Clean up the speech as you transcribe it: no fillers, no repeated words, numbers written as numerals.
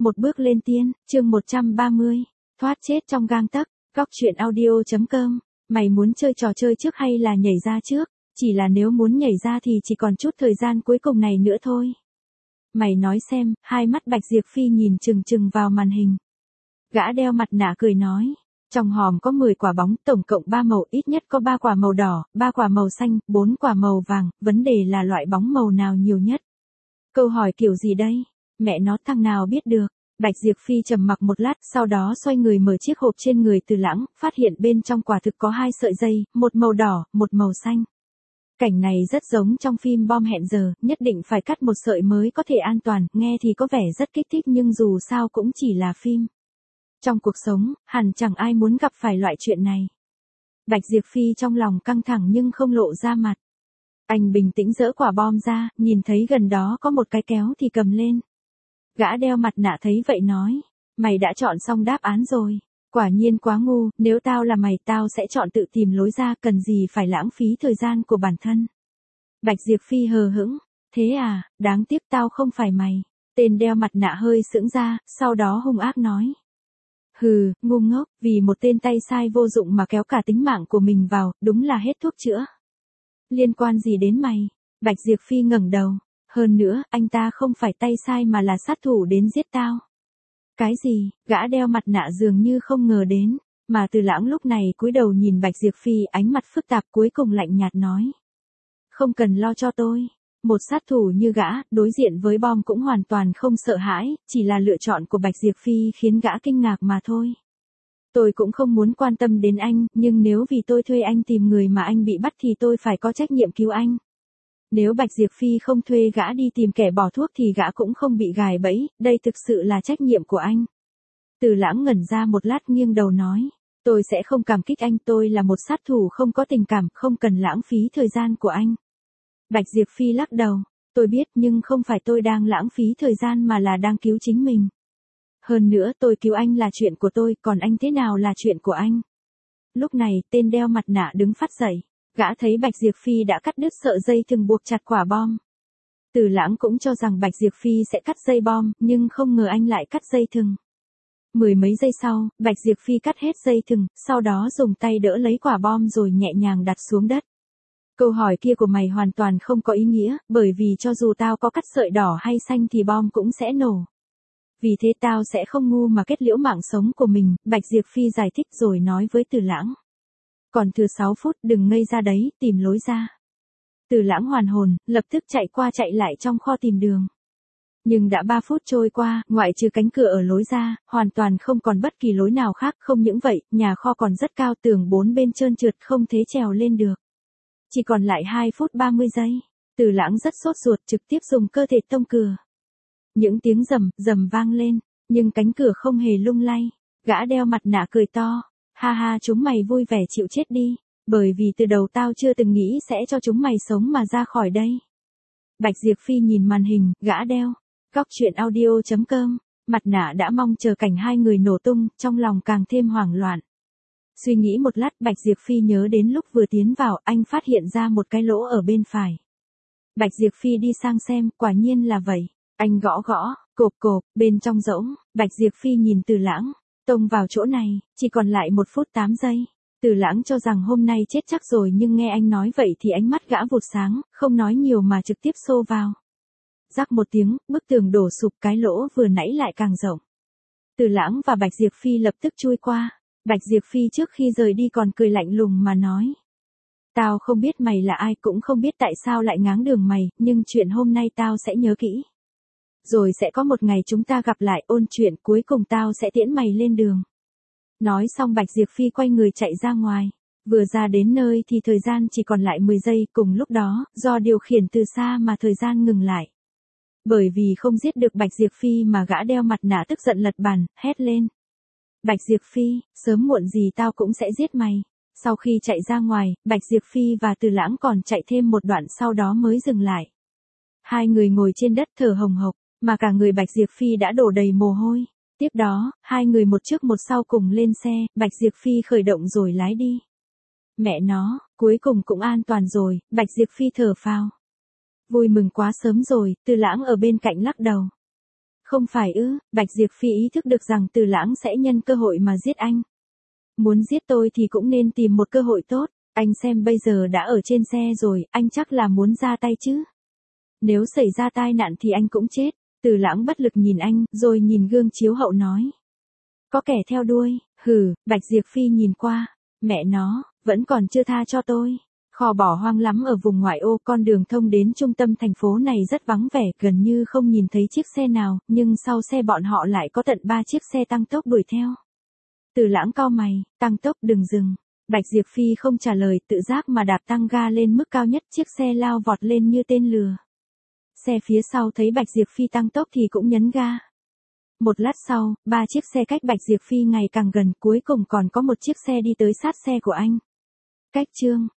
Một bước lên tiên, chương 130, thoát chết trong gang tấc, goctruyện audio.com, mày muốn chơi trò chơi trước hay là nhảy ra trước? Chỉ là nếu muốn nhảy ra thì chỉ còn chút thời gian cuối cùng này nữa thôi. Mày nói xem, hai mắt Bạch Diệp Phi nhìn chừng chừng vào màn hình. Gã đeo mặt nạ cười nói, trong hòm có 10 quả bóng, tổng cộng 3 màu, ít nhất có 3 quả màu đỏ, 3 quả màu xanh, 4 quả màu vàng, vấn đề là loại bóng màu nào nhiều nhất. Câu hỏi kiểu gì đây? Mẹ nó thằng nào biết được. Bạch Diệp Phi trầm mặc một lát, sau đó xoay người mở chiếc hộp trên người Từ Lãng, phát hiện bên trong quả thực có 2 sợi dây, một màu đỏ, một màu xanh. Cảnh này rất giống trong phim bom hẹn giờ, nhất định phải cắt một sợi mới có thể an toàn, nghe thì có vẻ rất kích thích nhưng dù sao cũng chỉ là phim. Trong cuộc sống, hẳn chẳng ai muốn gặp phải loại chuyện này. Bạch Diệp Phi trong lòng căng thẳng nhưng không lộ ra mặt. Anh bình tĩnh giở quả bom ra, nhìn thấy gần đó có một cái kéo thì cầm lên. Gã đeo mặt nạ thấy vậy nói, mày đã chọn xong đáp án rồi. Quả nhiên quá ngu, nếu tao là mày tao sẽ chọn tự tìm lối ra, cần gì phải lãng phí thời gian của bản thân. Bạch Diệp Phi hờ hững, thế à, đáng tiếc tao không phải mày. Tên đeo mặt nạ hơi sững ra, sau đó hung ác nói. Hừ, ngu ngốc, vì một tên tay sai vô dụng mà kéo cả tính mạng của mình vào, đúng là hết thuốc chữa. Liên quan gì đến mày? Bạch Diệp Phi ngẩng đầu. Hơn nữa, anh ta không phải tay sai mà là sát thủ đến giết tao. Cái gì? Gã đeo mặt nạ dường như không ngờ đến, mà Từ Lãng lúc này cúi đầu nhìn Bạch Diệp Phi, ánh mặt phức tạp, cuối cùng lạnh nhạt nói. Không cần lo cho tôi. Một sát thủ như gã, đối diện với bom cũng hoàn toàn không sợ hãi, chỉ là lựa chọn của Bạch Diệp Phi khiến gã kinh ngạc mà thôi. Tôi cũng không muốn quan tâm đến anh, nhưng nếu vì tôi thuê anh tìm người mà anh bị bắt thì tôi phải có trách nhiệm cứu anh. Nếu Bạch Diệp Phi không thuê gã đi tìm kẻ bỏ thuốc thì gã cũng không bị gài bẫy, đây thực sự là trách nhiệm của anh. Từ Lãng ngẩn ra một lát nghiêng đầu nói, tôi sẽ không cảm kích anh, tôi là một sát thủ không có tình cảm, không cần lãng phí thời gian của anh. Bạch Diệp Phi lắc đầu, tôi biết nhưng không phải tôi đang lãng phí thời gian mà là đang cứu chính mình. Hơn nữa tôi cứu anh là chuyện của tôi, còn anh thế nào là chuyện của anh. Lúc này, tên đeo mặt nạ đứng phát dậy. Gã thấy Bạch Diệp Phi đã cắt đứt sợi dây thừng buộc chặt quả bom. Từ Lãng cũng cho rằng Bạch Diệp Phi sẽ cắt dây bom, nhưng không ngờ anh lại cắt dây thừng. Mười mấy giây sau, Bạch Diệp Phi cắt hết dây thừng, sau đó dùng tay đỡ lấy quả bom rồi nhẹ nhàng đặt xuống đất. Câu hỏi kia của mày hoàn toàn không có ý nghĩa, bởi vì cho dù tao có cắt sợi đỏ hay xanh thì bom cũng sẽ nổ. Vì thế tao sẽ không ngu mà kết liễu mạng sống của mình, Bạch Diệp Phi giải thích rồi nói với Từ Lãng. Còn thừa 6 phút, đừng ngây ra đấy, tìm lối ra. Từ Lãng hoàn hồn, lập tức chạy qua chạy lại trong kho tìm đường. Nhưng đã 3 phút trôi qua, ngoại trừ cánh cửa ở lối ra, hoàn toàn không còn bất kỳ lối nào khác, không những vậy, nhà kho còn rất cao, tường 4 bên trơn trượt không thể trèo lên được. Chỉ còn lại 2 phút 30 giây. Từ Lãng rất sốt ruột, trực tiếp dùng cơ thể tông cửa. Những tiếng rầm, rầm vang lên, nhưng cánh cửa không hề lung lay. Gã đeo mặt nạ cười to. Ha ha, chúng mày vui vẻ chịu chết đi, bởi vì từ đầu tao chưa từng nghĩ sẽ cho chúng mày sống mà ra khỏi đây. Bạch Diệp Phi nhìn màn hình, gã đeo, goctruyện audio.com, mặt nạ đã mong chờ cảnh hai người nổ tung, trong lòng càng thêm hoảng loạn. Suy nghĩ một lát, Bạch Diệp Phi nhớ đến lúc vừa tiến vào, anh phát hiện ra một cái lỗ ở bên phải. Bạch Diệp Phi đi sang xem, quả nhiên là vậy. Anh gõ gõ, cộp cộp, bên trong rỗng, Bạch Diệp Phi nhìn Từ Lãng. Tông vào chỗ này, chỉ còn lại 1 phút 8 giây. Từ Lãng cho rằng hôm nay chết chắc rồi nhưng nghe anh nói vậy thì ánh mắt gã vụt sáng, không nói nhiều mà trực tiếp xô vào. Rắc một tiếng, bức tường đổ sụp, cái lỗ vừa nãy lại càng rộng. Từ Lãng và Bạch Diệp Phi lập tức chui qua. Bạch Diệp Phi trước khi rời đi còn cười lạnh lùng mà nói. Tao không biết mày là ai, cũng không biết tại sao lại ngáng đường mày, nhưng chuyện hôm nay tao sẽ nhớ kỹ. Rồi sẽ có một ngày chúng ta gặp lại, ôn chuyện, cuối cùng tao sẽ tiễn mày lên đường. Nói xong Bạch Diệp Phi quay người chạy ra ngoài. Vừa ra đến nơi thì thời gian chỉ còn lại 10 giây, cùng lúc đó, do điều khiển từ xa mà thời gian ngừng lại. Bởi vì không giết được Bạch Diệp Phi mà gã đeo mặt nạ tức giận lật bàn, hét lên. Bạch Diệp Phi, sớm muộn gì tao cũng sẽ giết mày. Sau khi chạy ra ngoài, Bạch Diệp Phi và Từ Lãng còn chạy thêm một đoạn sau đó mới dừng lại. Hai người ngồi trên đất thở hồng hộc, mà cả người Bạch Diệp Phi đã đổ đầy mồ hôi. Tiếp đó, hai người một trước một sau cùng lên xe, Bạch Diệp Phi khởi động rồi lái đi. Mẹ nó, cuối cùng cũng an toàn rồi, Bạch Diệp Phi thở phào. Vui mừng quá sớm rồi, Từ Lãng ở bên cạnh lắc đầu. Không phải ư, Bạch Diệp Phi ý thức được rằng Từ Lãng sẽ nhân cơ hội mà giết anh. Muốn giết tôi thì cũng nên tìm một cơ hội tốt, anh xem bây giờ đã ở trên xe rồi, anh chắc là muốn ra tay chứ. Nếu xảy ra tai nạn thì anh cũng chết. Từ Lãng bất lực nhìn anh, rồi nhìn gương chiếu hậu nói. Có kẻ theo đuôi, hừ, Bạch Diệp Phi nhìn qua, mẹ nó, vẫn còn chưa tha cho tôi. Kho bỏ hoang lắm ở vùng ngoại ô, con đường thông đến trung tâm thành phố này rất vắng vẻ, gần như không nhìn thấy chiếc xe nào, nhưng sau xe bọn họ lại có tận 3 chiếc xe tăng tốc đuổi theo. Từ Lãng cau mày, tăng tốc đừng dừng. Bạch Diệp Phi không trả lời, tự giác mà đạp tăng ga lên mức cao nhất, chiếc xe lao vọt lên như tên lừa. Xe phía sau thấy Bạch Diệp Phi tăng tốc thì cũng nhấn ga. Một lát sau, 3 chiếc xe cách Bạch Diệp Phi ngày càng gần, cuối cùng còn có một chiếc xe đi tới sát xe của anh. Cách chương